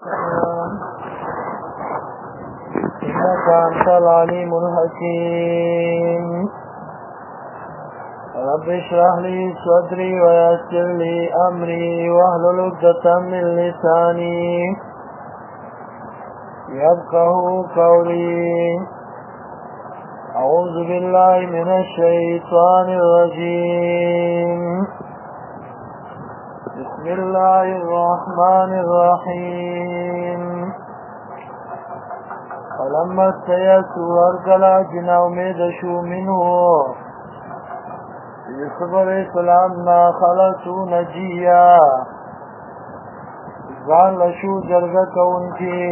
إنك أنت العليم الحكيم رب اشرح لي صدري ويسر لي أمري واحلل عقدة من لساني يفقهوا قولي. أعوذ بالله من الشيطان الرجيم. بسم الله الرحمن الرحيم. فلما استيأسوا ورکلا جنا امید شو منه یوسف علیہ السلام نا خلصو نجیا ځان لشو جرګه کوونکی.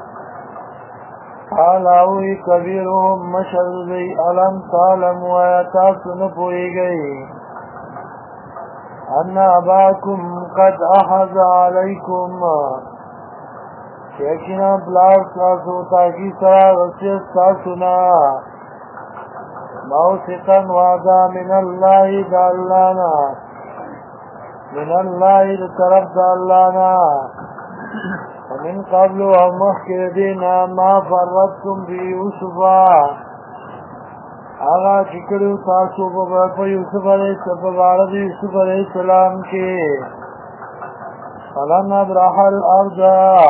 قال اوی کبیرهم مشر دی علم تعلم ویا تاسو نه پوهیږئ ان اباکم قد احظ علیکم یقینا بلار تاسو تاکی سرا وسیعت تاسونا موثقا وعدا من اللہ دا اللہنا من اللہ دا طرف دا اللہنا ومن قبل ومخیر دینا ما فرطتم بی یوسفا آغا چکڑو تاسو پا یوسف علیہ السلام کے فلن ابرح الارض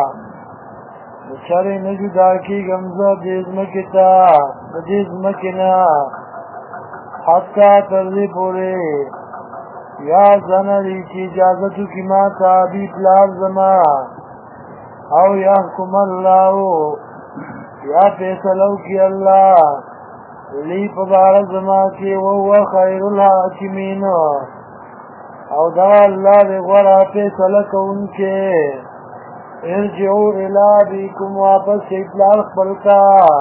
بچاری نجدا کی گمزہ دیزمکتا دیزمکنا حتی ترلی پورے یا زنری کی اجازتو کی ماتا بی پلار زما او یحکم اللہ یا فیصلو کی اللہ لی پبار زما کی وہو خیر الحاکمین او دا اللہ دے غورا فیصلکو ان کے ارجعو الى ابیکم واپس اطلاع خبرتا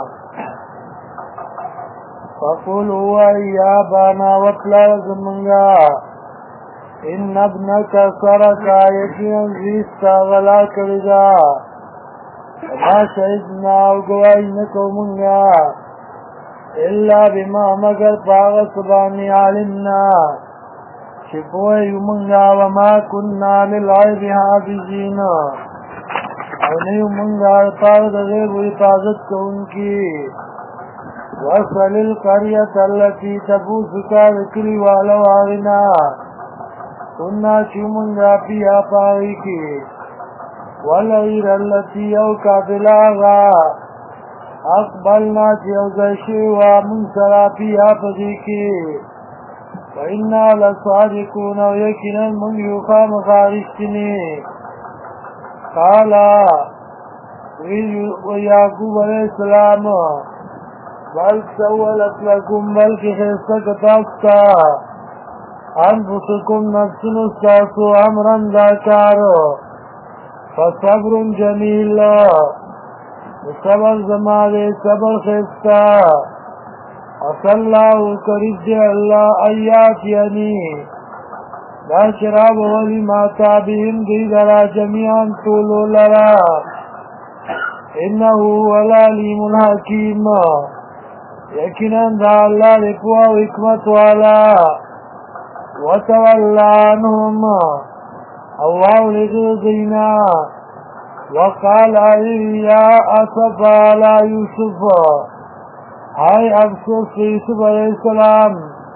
فقولوا یا بانا وطلع زمنگا ان ابنک سرکا یقینا زیستا غلا کردا ما شهدنا وگوائی نکو منگا الا بما مگر پاغ سبانی علمنا شپوئی منگا وما کننا للعیب حافظین او نیو منگا پاغ دا غیب و حفاظت کو ان کی. وصل القریت اللتی تبوسکا ذکری والو آغنا سننا چو منگا پیا پاغی کی والغیر اللتی او کافل آغا اقبلنا چو زشیوا منسرا پیا پدی کی وإنا لصادقون ويكنا من يقام خارجتني. قال ويعقوب علیہ السلام بل سولت لكم بلک خیستک تاستا انفسکم نفسن استاسو امرن داکار فصبر جمیل صبر زمانے صبر خیستا اصل اللہ قریب دے اللہ آیات یعنی لا شراب ولی ماتا بهم دی لرا جمیعاً طولو لرا انہو والعلیم الحکیم یقیناً دا اللہ لپوا و حکمت والا. وتولا عنہم اللہ لغو دینا وقال یا اسف علی یوسف ہائی افسوس یوسف علیہ السلام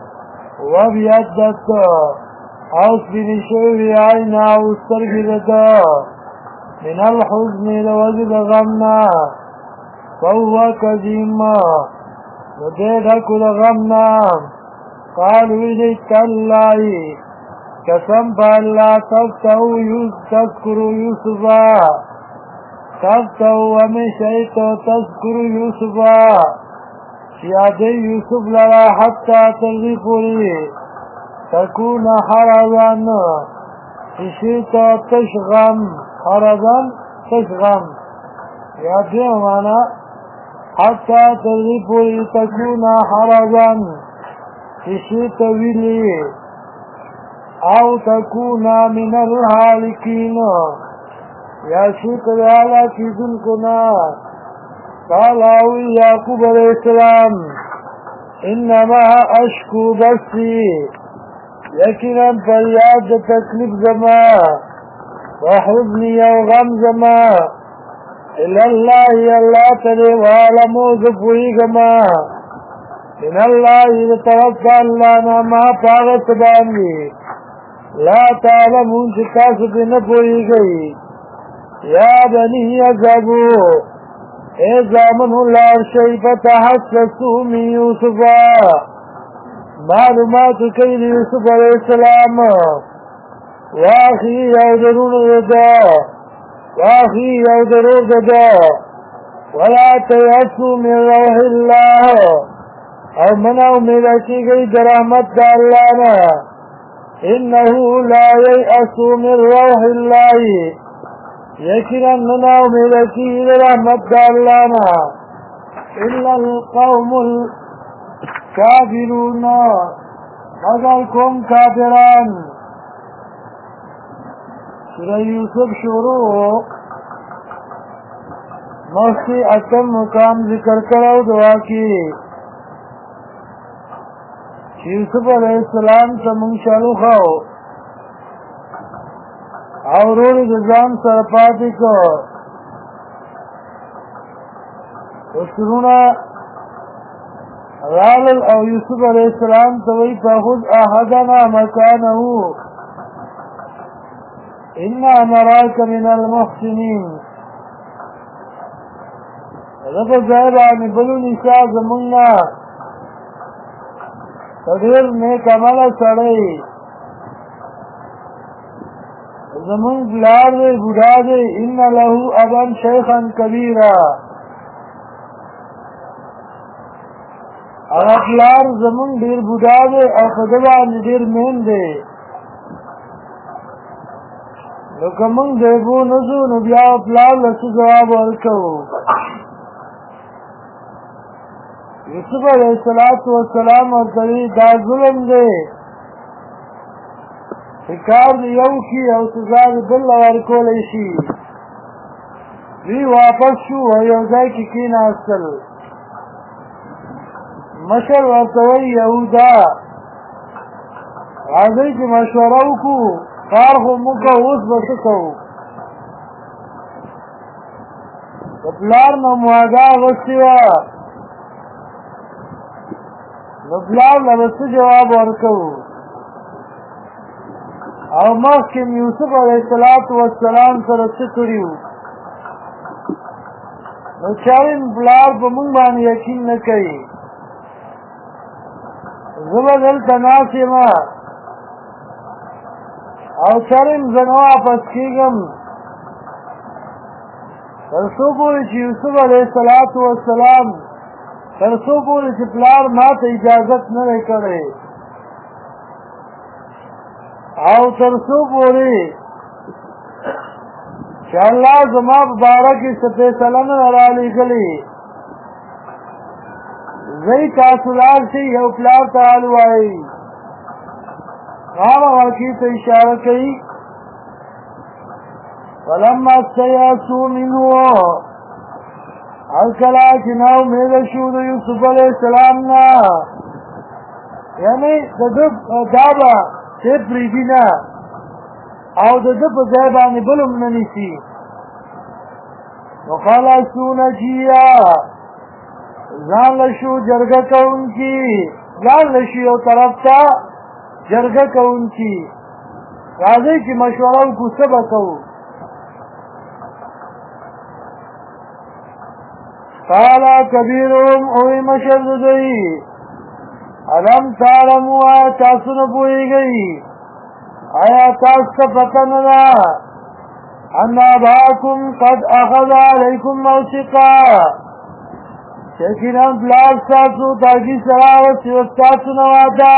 وبیدت اوس بنشوی عینا استرگدتا من الحزن لوجد غمنا فهو کظیم ندیدکو لغمنا. قالوا لیت اللہ قسم پا اللہ تذکرو یوسفا تفتو ومشیتو تذکرو یوسفا یادی یوسف لرا حتی تلغی پوری تکون حرزن شیتا تشغم حرزن تشغم یادی مانا حتی تلغی پوری تکون حرزن شیتا ویلی او تکون من الحالکین یا شیتا ویالا کی دن کنا. قال اوی یعقوب علیہ السلام انما اشکو بسی یقینا فریاد تکلیف زما وحزنی او غم زما الاللہ اللہ تدے وعلمو زفوئیگما من اللہ طرف اللہنا ما پاغت بانی لا تعلمون چکاسد نپوئی گئی یا بنی اذهبو اے زامن اللہ شئی فتحسسو من یوسفا معلومات کئی یوسف علیہ السلام واخی یودرون ردا واخی یودرون ردا ولا تیسو من روح اللہ اور منع امیدہ کی گئی درحمت دا اللہ نا انہو لا ییأسو من روح اللہ یقینا منع امیدہ کی درحمت دا اللہ نا الا القوم الكافرون مگر کم کافران سورہ یوسف شروع مخی اتم مقام ذکر کرو دعا کی یوسف علیہ السلام تمنگ شالو خواو اوروڑی جزان سرپاتی کو اسرونا رالل او یوسف علیہ السلام توی فخذ احدنا مکانہو انا نراک من المحسنین رب زہرانی بلو نساء زمنا تدیر نیک عمل سڑی زمن بلار دے بڑھا دے ان لہو ابن شیخا کبیرا اغفلار زمن دیر بڑھا دے اخدبان دیر مین دے لکمن دیبو نزو نبیا اپلار لسو جواب ورکو یوسف علیہ السلام اور کلی دا ظلم دے فکار دی یو کی او سزار دل ورکو لیشی وی واپس شو و یوزائی کی کین اصل مشر ورطوی یہودا راضی کی مشورو کو کارخو مکا اوز بسکو پلار نموادا غصیوا نبلار لبس جواب ورکو او مخکم یوسف علیہ السلام سره چکریو نو چارین بلار پا من بانی یقین نکی زبدل تناسی ما او چارین زنوا پس کیگم ترسو پوری چی یوسف علیہ السلام ترسو پوری چی پلار ما تا اجازت نرے کرے او ترسو پوری چی اللہ زما بارکی سپیسلن رالی گلی زی تاثلال شی یو پلار تعالو آئی غام غاکی تا اشارہ کئی فلما سیاسو منو الکلا چناو میدشو دا یوسف علیہ السلام نا یعنی دابا سیپ ریدینا او دب زیبانی بلم ننیسی وخلصو نجیا زان لشو جرگہ کون کی زان لشو یو طرف تا جرگہ کون کی راضی کی مشورہ کو سبا کو قالا کبیرهم اوی مشرد دی علم تعلمو آیا تاسو نپوئی گئی آیا تاسو پتن دا ان اباکم قد اخذ علیکم موسیقا چکینا بلاد ساسو تاکی سراوت سیوستاسو نوادا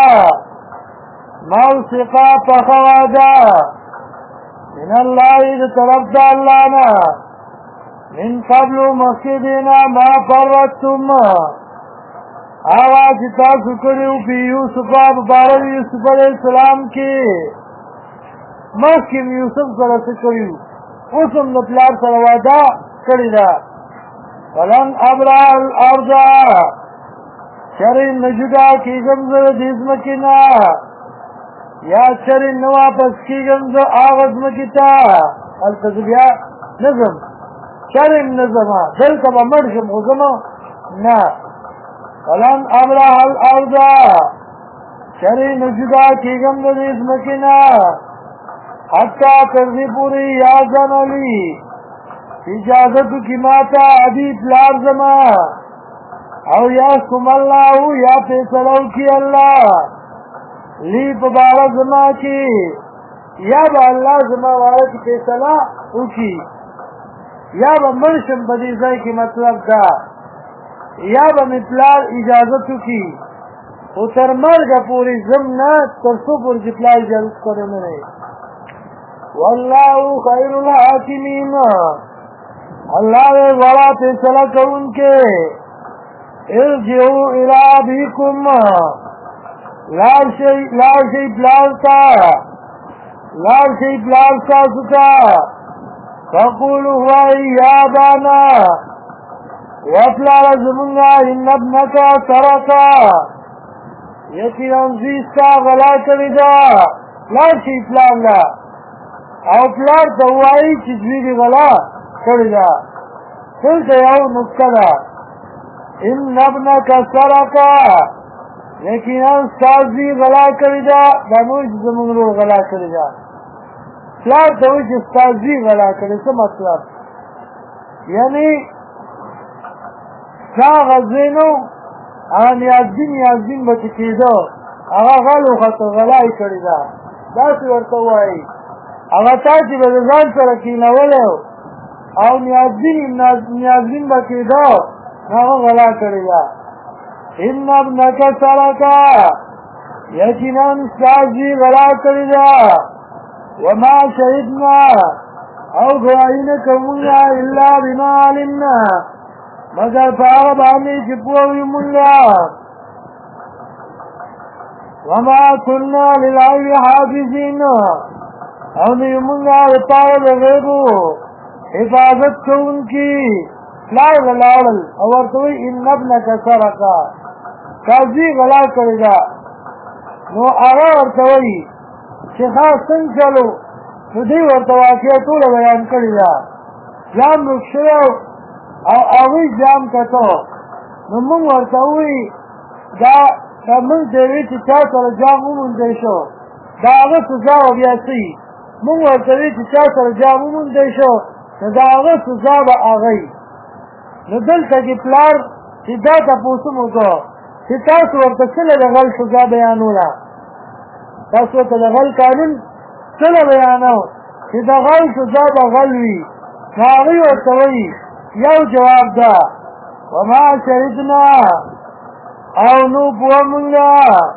موسیقا پخوادا من اللہ طرف دا اللہ نا من قبل مخیدینا ما فرتم آواز تاسو کریو پی یوسف بارد یوسف علیہ السلام کی مخیم یوسف سرس کریو اسم نپلار سروادا کریدا فلن ابرا الارض شرین نجدا کی گمزر دیزمکینا یا شرین نواپس کی گمزر آغزمکیتا التزبیا نظم شرم نظما دلتا با مرشم خزما نا ولن ابرح الارض شری نجدا کیگم دلیز مکینا حتی ترزی پوری یازن علی اجازتو کی ماتا عدیب لارزما او یاسکم اللہ یا فیصلو کی اللہ لی پبارا زما کی یا با اللہ زما والا کی فیصلہ او کی یا با منشم بدیزائی کی مطلب دا یا با مطلار اجازتو کی او تر مرگا پوری زمنا ترسو پوری جپلا اجازت کرنے رہے واللہ خیر الحاکمین اللہ نے بڑا فیصلہ کرن کے ارجعو الى ابیکم لار شئی پلارتا سکا فقولو ہوائی یا بانا وفلار زمنگا ان ابنکا سرکا یقین انزیستا غلا کردہ لار شئی پلارلا او پلار توائی چیزوی غلا کردہ سلتا یاو نکتا ان ابنکا سرکا لیکن استازی غلا کردہ دانوش زمنگرو غلا کردہ پلار توش استازی غلا کردہ سا مطلب یعنی سا غزینو نیازدین بچکیدو اغا غلو خطو غلائی کردہ داسی ورطوائی اغا تاچی بزرزان سرکینولو او نیازدین بچکیدو اغا غلا کردہ ان ابنک سرکا یقیناً سازی غلا کردہ وما شہدنا او گواہین کمونگا الا بما علمنا مگر فاغبانی چپووی منگا وما کننا للعیب حافظین او نیمونگا وطاوت غیبو حفاظت کون کی لائل اورتوی ان ابنک سرکا کازی غلا کردہ نو آغا ورتوی شیخا سنگ چلو نو دی ورتواکیہ طول بیان کردہ جام رکشو او آوی جام کتو نو منگ ورتوی دا منگ دیوی چی چا سر جام امون دیشو دا آغا سزا و بیاسی منگ ورتوی چی چا سر جام امون دیشو دا آغا سزا و آغای نو دلتا کی پلار چی دا تا پوسمو کو چی تاسو ورطا سل دغل سزا بیانولا تاسو ورطا دغل قانون سل بیانو چی دغل سزا بغلوی ناغی ورطوی یو جواب دا وما شهدنا او نو پوا منگا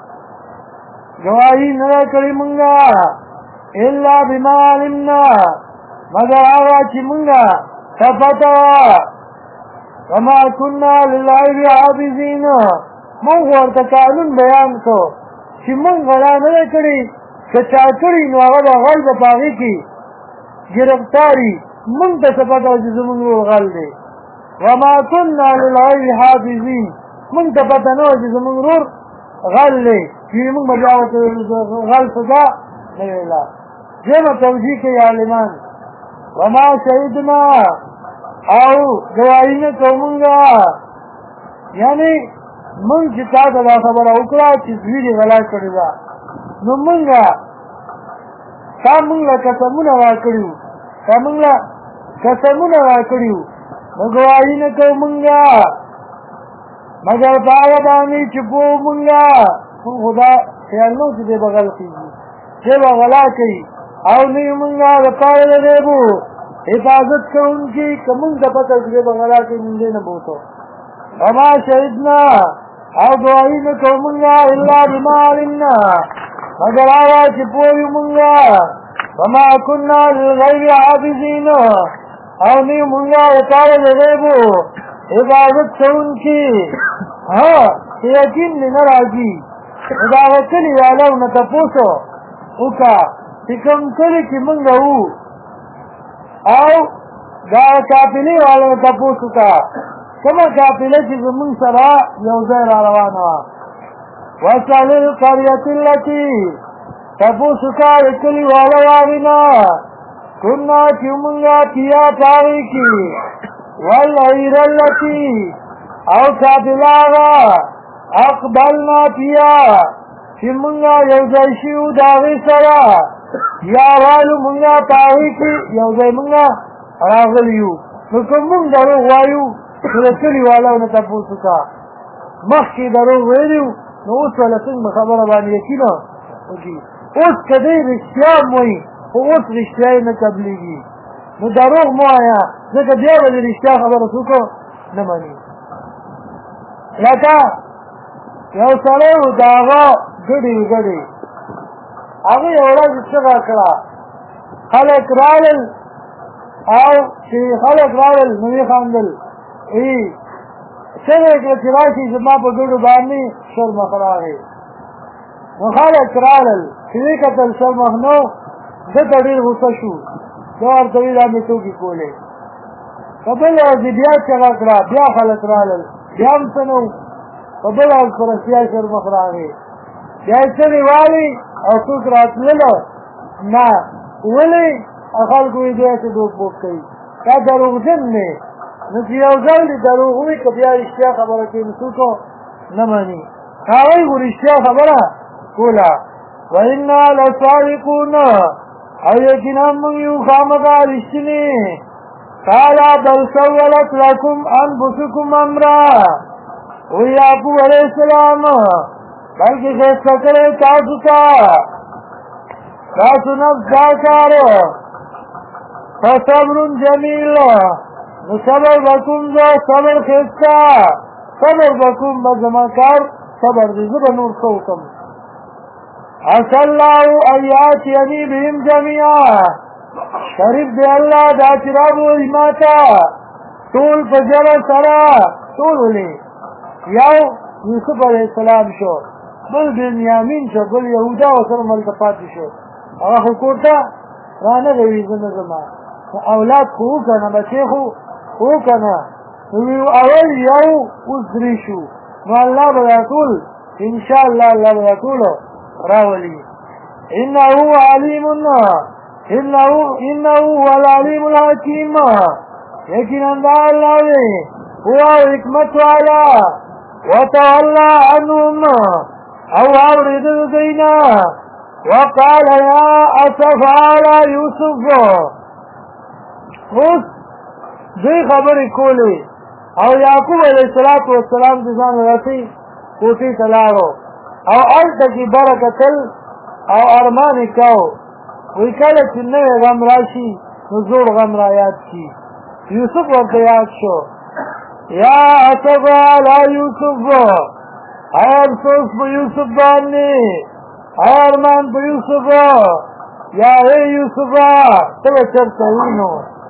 گواہی ندا کری منگا الا بما علمنا مگر آغا چی منگا تفتوا وما کننا للعیب حافظین من ورطا قانون بیان کو چی من غلا ندا کری کچا کری نو آغا دا غلب پاگی کی گرفتاری من تسپتا جز من رو غل دے وما کننا للعیب حافظین من تپتا نو جز من رو غل دے چی من بجاوت غل سزا نیولا جمع توجیح کے عالمان وما شہدنا او گواہی نے کومنگا یعنی من چتا دا خبر اکڑا چیزوی غلا کردہ نو منگا تا منگا قسمون واکڑیو تا منگا قسمون واکڑیو نو گواہی نے کومنگا مگر پاگبانی چپو منگا من خدا خیالنو چی دے بغل کیجی چی بغلا کئی او نی منگا دپار دیبو حفاظت کرن کی کمون دپتا چی دے بغلا کئی من دے نبوتو وما شہدنا او گواہی نے کومنگا الا بما علمنا مگر آوا چپوی منگا وما کننا للغیب حافظین او نی منگا اتاوز غیبو حفاظت کرن کی یقین نراجی اداغ کلی والاو نتپوسو اوکا تکم کلی کی منگا او دا کافلی والاو نتپوسو کا کما کافلی چیز من سرا یوزیر آروانوا وَاسْأَلِ الْقَرْيَةِ الَّتِي تَپُوسُ کا کلی والاو آغینا کننا چی منگا پیا پاوی کی والعیر اللتی او قابلاغا اقبلنا فیا چی منگا یوزای شیو داغی سرا یارالو منگا پاوی کی یوزای منگا راغلیو نکم منگ درو غوایو نلکلی والاو نتپوسکا مخی درو ویلیو نو اوس والا څنګه خبره باندې یقینا اوس کدی رښتیا موي خو اوس رښتیا نه قبلېږي نو دروغ مو آیا ځکه بیا ولې رښتیا خبره څوک نه مني لکه یو سړی و د هغه ګډې هغه یو ورځ چغه کړه خلک رالل او چې خلک رالل نو یې خندل چغه یې کړه چې راشي زما په ګډو باندې شرمښ راغی نو خلک رالل چې یې کتل شرمښ نو ده ته ډېر غوسه شو دا ورته ویل دا مې ټوکې کولې په بله ورځ بیا چغه کړه بیا خلک رالل بیا هم څه نه و په بله ورځ په رښتیا شرمښ راغی بیا یې څه والي او څوک راتلله نه ولې خلکو یې بیا څه ډوک بوک کوي دا دروغجن دی نو چې یو ځل دې دروغ ووایي که بیا رښتیا خبره کوي نو څوک نه مني هغوی خو رښتیا خبره کوله وإنا لصادقون او یقینا موږ یو خامخا رښتیني قال بل سولت لكم انفسكم امرا وی یعقوب علیہ السلام بلکې ښایسته کړی تاسو ته تاسو نفس دا کار فصبر جمیل نو صبر بکوم زه صبر ښایسته صبر بکوم به زما کار صبر دی زه به نور څه وکړم عسى الله ان ياتيني بهم جميعا شریف دی الله دا چې راوړي ما ته ټول په جمع سره ټول ولې یو یوسف علیه السلام شو بل بنیامین شو بل یهودا ورسره ملته پاتې شو هغه خو کور ته رانغوي زه نه ځم اولاد خو وکنه بچې خو وکنه اول یو اوس درې شو نو الله به دا ټول انشاءالله الله به دا ټول راولي انه علیم انه هو العلیم الحکیم یقینا دا الله دی هو حکمت والا وتولى عنهم او اورد دینا وقال يا اسف على يوسف اوس دوی خبرې کولې او یعقوب علیه السلام د ځان راځي کوټې ته لاړو او هلته کې برکتل او ارمان یې کاو وی کله چې نوی غم راشي نو زوړ غم را یاد شي یوسف ورته یاد شو یا اسف علی یوسف ای افسوس په یوسف باندې ای ارمان په یوسف یا ای یوسف ته به چېرته وي نو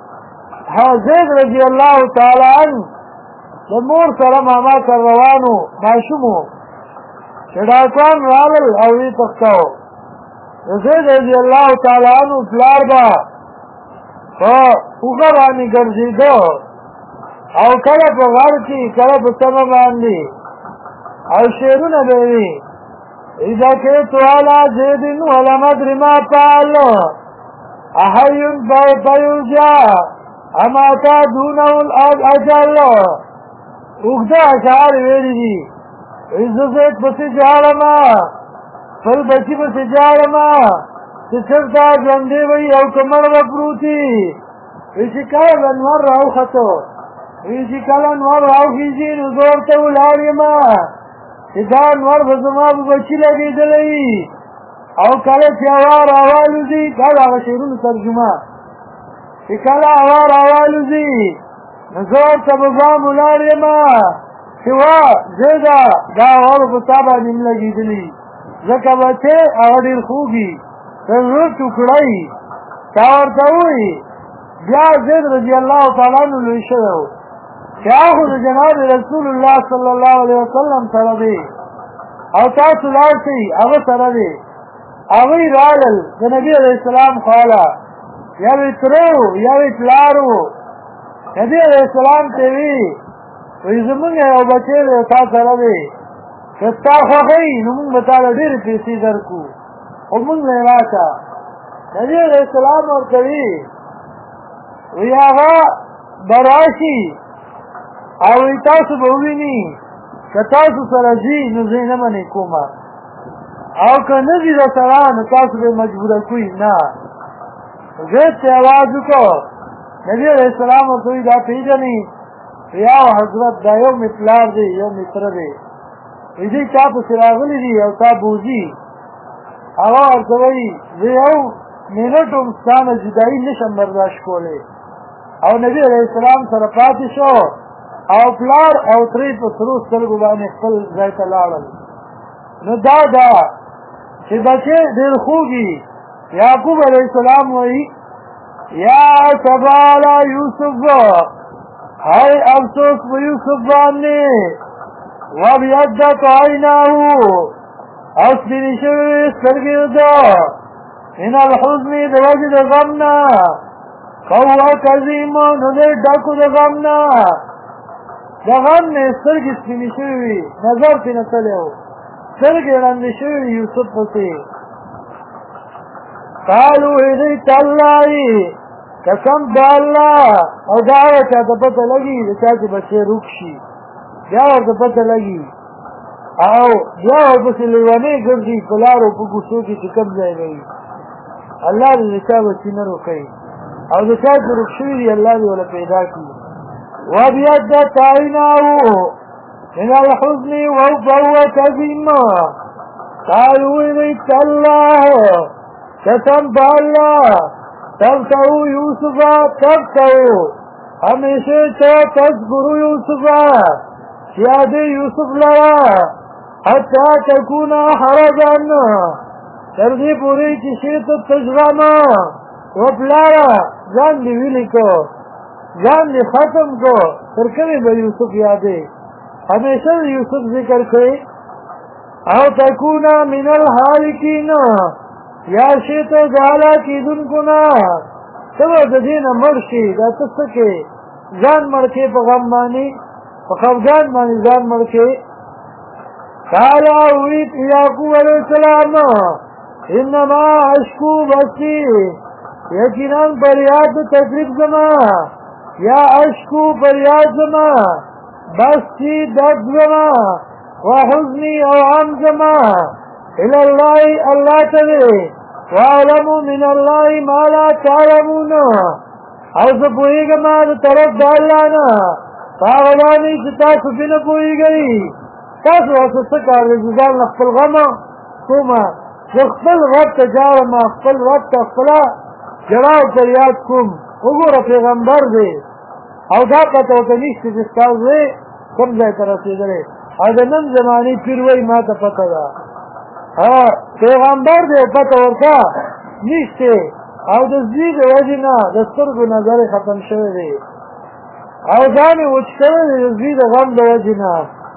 زید رضی الله تعالی عنه د مور سره ماما ته روانو ماشوم و چې ډاکټران راغل او یې تښتاو زید رضی الله تعالی عنه پلار به په اوږه باندې ګرځېده او کله په غار کې کله په سمه باندې او شعرونه به یې وي اذا كنت على زيد ولم ادر ما فعل احي فيرجى اما دونه الاجل اوږده اشعار ویلي دي زه زید پسې جاړمه خپل بچي پسې جاړمه چې چېرته ژوندی وي او که مړ به پروت وي وایي چې کله لنور راوخته وایي چې کله نور راوخېږي نو زه ورته ولاړ یم چې دا نور به زما په بچي لګېدلی او کله چې هوا راوالوځي دا د هغه شعرونو ترجمه چې کله هوا راوالوځي نو زه ورته به ځم ولاړ یم چې وا زیده دا هوا به په تا باندې م لګېدلي ځکه بچې هغه ډېر خوږ وي د زړه ټوکړه وي تا ورته ووایي بیا زید رضی الله تعالی عنه لوی شوی و چې هغه د جناب رسول الله صلی الله علیه وسلم سره دی او تاسو لاړ شئ هغه سره دی هغوی رالل د نبي علیه السلام خواله یو یې تره و یو یې پلار و نبي علیه السلام ته وي وایي زمونږ یو بچی دی تا سره دی که ستا خوښوي نو مونږ به تا له ډېرې پیسې درکړو خو مونږ له یې راکړه نبي علیه السلام ورته وي وی هغه براشي او تاسو به ویني که تاسو سره ځي نو زه نه منې کومه او که نه ځي درسره نو تاسو به مجبوره کوئ نه زه ته اواز وکړو نبي علیه السلام ورته وایي دا پېژنئ یا حضرت دا یو مې پلار دی یو مې تره دی وایي دوی تا پسې راغلي دي او تا بوځي هغه ورته وایي زه یو منټ هم ستا نه جدایي نشم برداشت کولی او نبي علیه السلام سره پاتې شو او پلار او ترې په سرو سترګو باندې خپل ځای ته لاړل نو دا ده چې بچې ډېر خوږي یعقوب علیه السلام وایي یا سبا علی یوسف هی افسوس په یوسف باندې وابیضت عیناه او سپینې شوې سترګې ده من الحزن د وجې د غم نه فهو کظیم نو دی ډکو د غم نه د غم نه سترګې سپینې شوې وي نظر پرې نه تللی و سترګې ړندې شوې وي یوسف پسې قالو ایدی تالله قسم د الله او دا هغه چا ته پته لګي د چا چې بچی روک شي بیا ورته پته لګي او بیا ورپسې لیونۍ ګرځي په لارو په کوڅو کې چې کوم ځای به وي الله دې د چا بچي نه روکوي او د چا چې روک شوي دي الله دې وله پیدا کړي وابیضت عیناه من الحزن فهو کظیم قالوا ایدی تالله قسم د الله تبتعو یوسفا تبتعو ہمیشہ تو تذکرو یوسفا یادی یوسف لرا حتی تکونا حرجان تردی پوری چشیت تجغانا وپلارا جان دی ویلی کو جان دی ختم کو ترکمی با یوسف یادی ہمیشہ یوسف ذکر کرے او تکونا من الحالکین یا شیطو جالا کی دن کنا سبا دین مرشی دا تسکے جان مرکے پا غم مانی پا خفجان مانی جان مرکے قالا اویت یعقوب علیہ السلام انما اشکو بسی یقیناً پریاد تکلیف زما یا اشکو پریاد زما بسی درد زما وحزنی او عام زما الاللہ اللہ تلے وعلمو من اللہ ما لا تعلمون او سپوئی گا دا طرف دا اللہ نا فاغلانی چتا سپی نپوئی گئی تاسو اسو سکار رجزان نخفل غم کوما نخفل غد تجارما خفل غد تخفلا جراو پریاد کم اگو را پیغمبر دے او دا قطعو تنیشت جستاز دے کم زی طرفی دلے او دا نم زمانی پیروئی ما تا پتا دا پیغمبر دے پتا ورکا نیشتے او د زید وجنا د سترګو نظر ختم شوی دی او ځان وچ کړی د زید غم د وجنا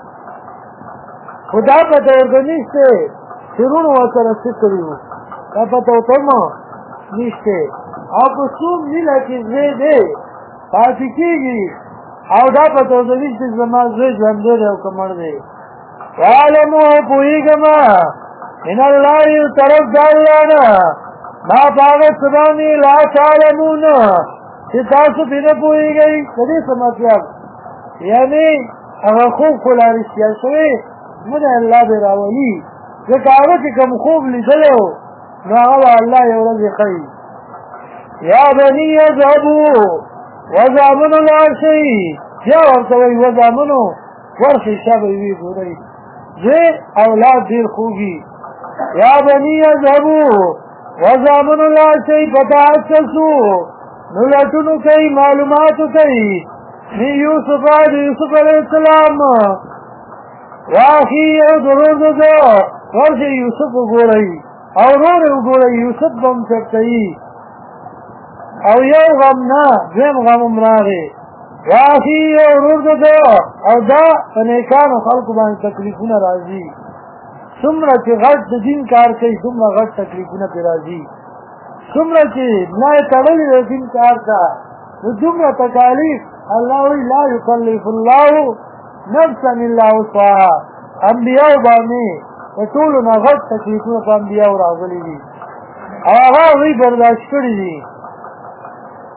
خدا پته ورته نیشته شروع وسره سکړو دا پته وته نیشته او په څوم نیله کې زیده پاتې کېږي او دا پته ورته نیشته زما زوی ژوند دی او کمر دی عالمو پوهېږم ان الله طرف د الله نه ما باغ سبانی لا تعلمون چې تاسو بنا پوهیږئ کدی څه مطلب یعنی هغه خوب خلاري شوی من الله به راولي ځکه هغه چې کوم خوب لیدلو نو هغه الله یو ورځ کوي یا بني يذهبوا وزامنوا العرشي یا ورته وي وزامنو ورشي شابه وي ګورئ زه اولاد ډیر خوږي یا بني يذهبوا وزامن اللہ سے فتحسسو نلتنو کئی معلوماتو کئی من یوسف علیہ السلام واخی او درود دو ورش یوسف گورئی او رور گورئی یوسف بم چکتئی او یو غم نا دویم غم امراغی واخی او رور دو او دا فنیکان خلق بانی تکلیفون رازی سمرا چې غټ د دین کار کوي سمرا غټ تکلیفونه پې راځي سمرا چې نه یې تړلي د دین کار ته نو دومره تکالیف الله وایي لا یکلف الله نفسا الا وسعها انبیاو باندې د ټولو نه غټ تکلیفونه په انبیاو راغلي دي او هغه هغوی برداشت کړي دي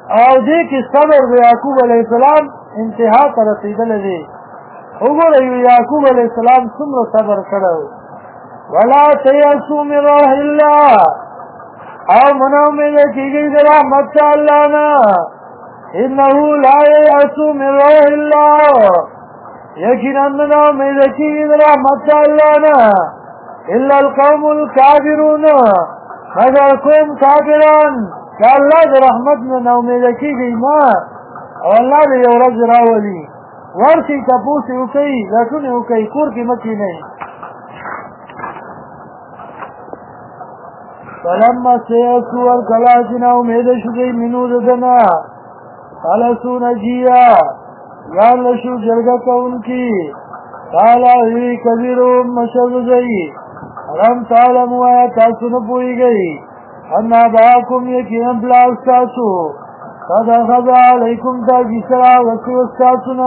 او دې کې صبر د یعقوب علیه السلام انتها ته رسېدلی دی. وګورئ یعقوب علیه السلام څومره صبر کړی ولا تیأسوا من روح الله او منا امیده کیږئ د رحمت د الله نه انه لا یأس من روح الله یقینا منا امیده کیږئ د رحمت د الله نه الا القوم الكافرون مگر قوم کافران که الله د رحمت نه امیده کیږئ نه او الله دې یو ورځ راولي ورشئ تپوس یې وکئ لټون یې وکئ کور کې مه کښېنئ. فلما سیأسوا ورکله چې نا امیده شو دی منو د ده نه خلصو نجیه ځان له شو جرګه کوونکي قال وی کبیرهم مشر دی الم تعلموا آیا تاسو نه پوهېږئ ان اباکم یقینا پلار ستاسو قد اخذ علیکم تاجي سره وکړو ستاسو نه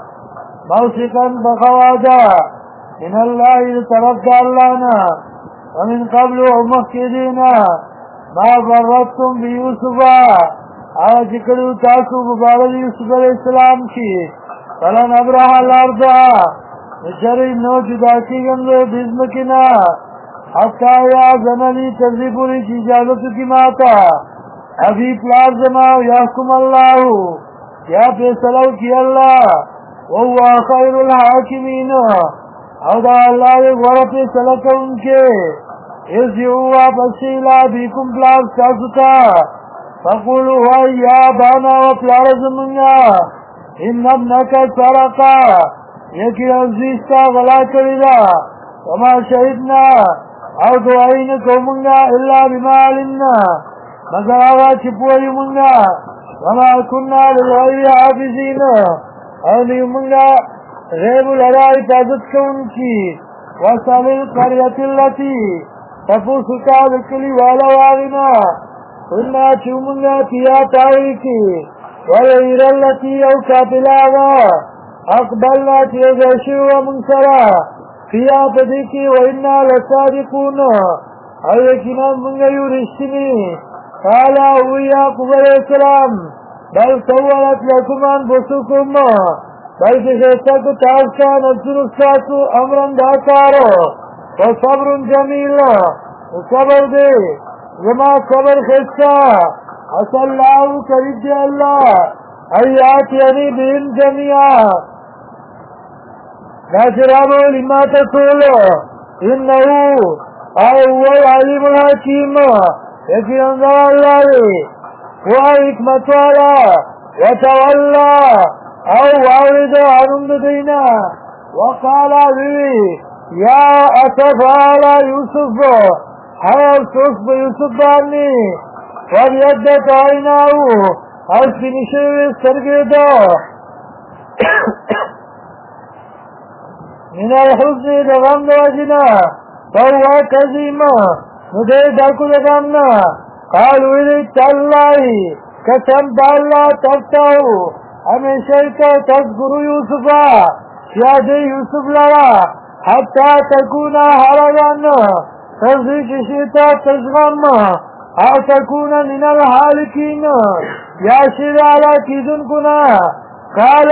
موثقا بخواده من الله د طرف د الله نه ومن قبل مخکې دینا ما فرطتم بیوسف هغه چې کړي تاسو مبارک یوسف علیه السلام کې فلن ابرح الارض نشرې نو جدا کېږم د دې ځمکې نه حتی یأذن لي تر دې پورې چې اجازه وکړي ماته ابي پلار زما یحکم الله یا فیصله وکړي الله وهو خیر الحاکمین او دا الله دې غوره فیصله کوونکی ارجعوا واپس الی ابیکم پلار ستاسو ته فقولوا وای یا ابانا و پلار زمونږه ان ابنک سرقا یقینا زوی ستا غلا کړې ده وما شهدنا او ګواهي نه کوو مونږه الا بما علمنا مگر هغه چې پوه یو مونږه وما كنا للغیب حافظین او نه یو مونږه غیب لرا حفاظت کوونکي واسأل القرية التي تپوس کا د کلي والا واغنا قلنا چې مونږه تیا تاوي کې والعير التي او کافلاغا اقبلنا چې غشي و من سره فیا پدې کې وإنا لصادقون او یقینا مونږه یو رښتینی قال او یعقوب علیہ السلام بل سولت لكم انفسكم بلکې خیسته کو تاسو ته نفسونو ستاسو امرن دا کارو وصبر جمیل صبر دے زما صبر خیسته عسى الله کریم دی الله ایات یعنی بهم جميعا ناجرانو لما تسولو انه هو العلیم الحکیم یقینا الله دی هو حکمت والا وتولى او وارد عنهم دینا وقال وی یا اسف على یوسف افسوس په یوسف باندې وبيدت عیناه او سپینې شوې سترګې ده من الحزن د غم د وجې نه فهو کظیم نو دی ډکو د غم نه قال ویلې تالله قسم د الله تفتحو همیشه ته تذکرو یوسفا یاد یوسف لرا حتی تکونا حرغان ترزی کشیتا تزغم او تکونا من الحالکین یا شیر علا کیدن کنا قال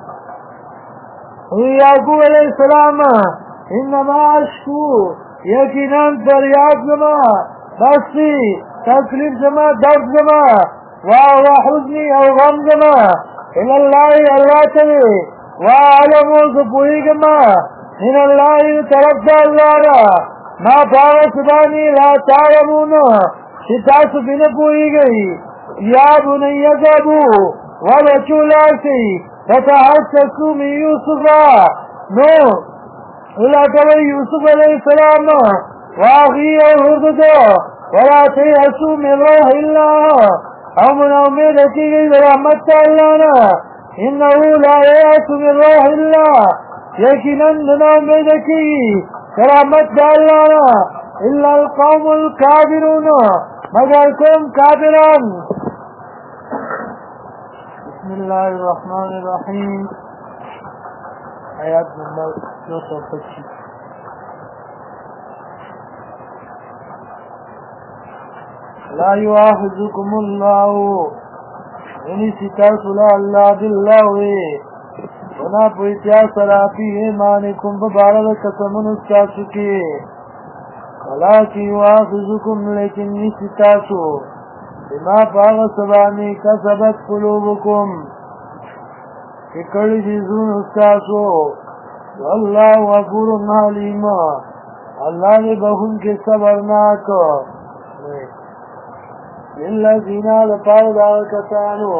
یعقوب علیہ السلام انما اشکو یقینا فریاد زما بسی تکلیف زما درد زما وحزنی او غم زما الى الله الله تعالی وعلمو زپویگما من الله طرف دا اللہ را ما پاو سبانی لا تعلمون شتاس بن پوئی گئی یا بنی ذابو ولچو لاسی فتحسسو من یوسفا نو اللہ تعالی یوسف علیہ السلام واغی الحرد ولا تیحسو من روح اللہ او من امید کی گئی رحمت اللہ نا انہو لا یعس من روح اللہ یقیناً ننا امید کی رحمت اللہ نا الا القوم الكافرون مگر قوم کافران. بسم اللہ الرحمن الرحیم آیات نمبر 225. لا يؤاخذكم الله انی ستاسو لا اللہ باللہ وی ونا پویتیا سراپی ایمانکم ببارد قسمون استاسو کی ولیکی واخذکم لیکن نی ستاسو بما پاغ سبانی کسبت قلوبکم ککڑی دیزون استاسو واللہ غفور حلیم اللہ نے بہن کے صبرناک للذین لپار داغ کسانو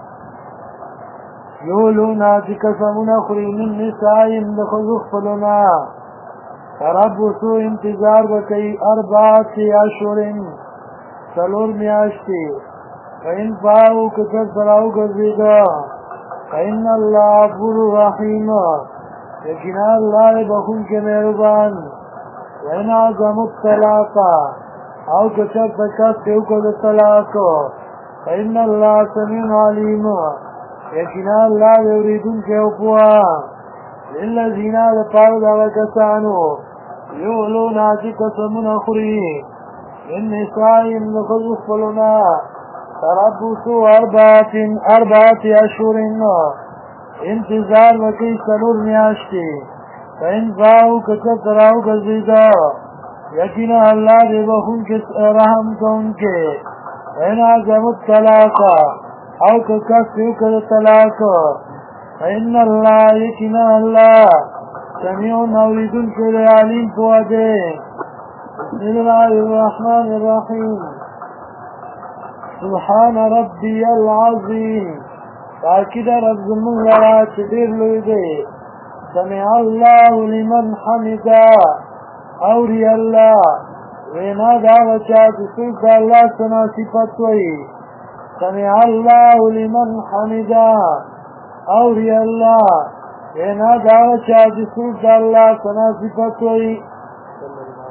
یولونا چی قسمون اخری من نسائم دخذخ فلنا تربسو انتظار بکی اربعات اشورن سلور میاشتی فإن فاو کتر سراو گزیگا فإن اللہ غفور رحیم لیکن اللہ بخون کے مہربان وإن عظم الطلاقا او کچر تکت تیوکو دا طلاقو فإن اللہ سمیع علیم لیکن اللہ یوریدون کے اپوا للذین لپار داغا کسانو یولونا چی قسمون اخری من نسائم نخذخ فلنا تربسو اربعات اشورن انتظار وکی سلور میاشتی فإن فاو کچر تراو گزیدہ یقینا اللہ دے بخون کے رحم کو ان کے فإن عظم الطلاقا او ککسیو کد طلاق فإن اللہ یقینا اللہ سمیع موریدن کے لئے علیم پوادے بسم اللہ الرحمن الرحیم سبحان ربی العظیم تاکید رب زمون لرا چدیر لوی دے سمع اللہ لمن حمدا اوری اللہ وینا داوچا جسوک اللہ سنا صفت وی سمع اللہ لمن حمدا اوری اللہ وینا داوچا جسوک اللہ سنا صفت وی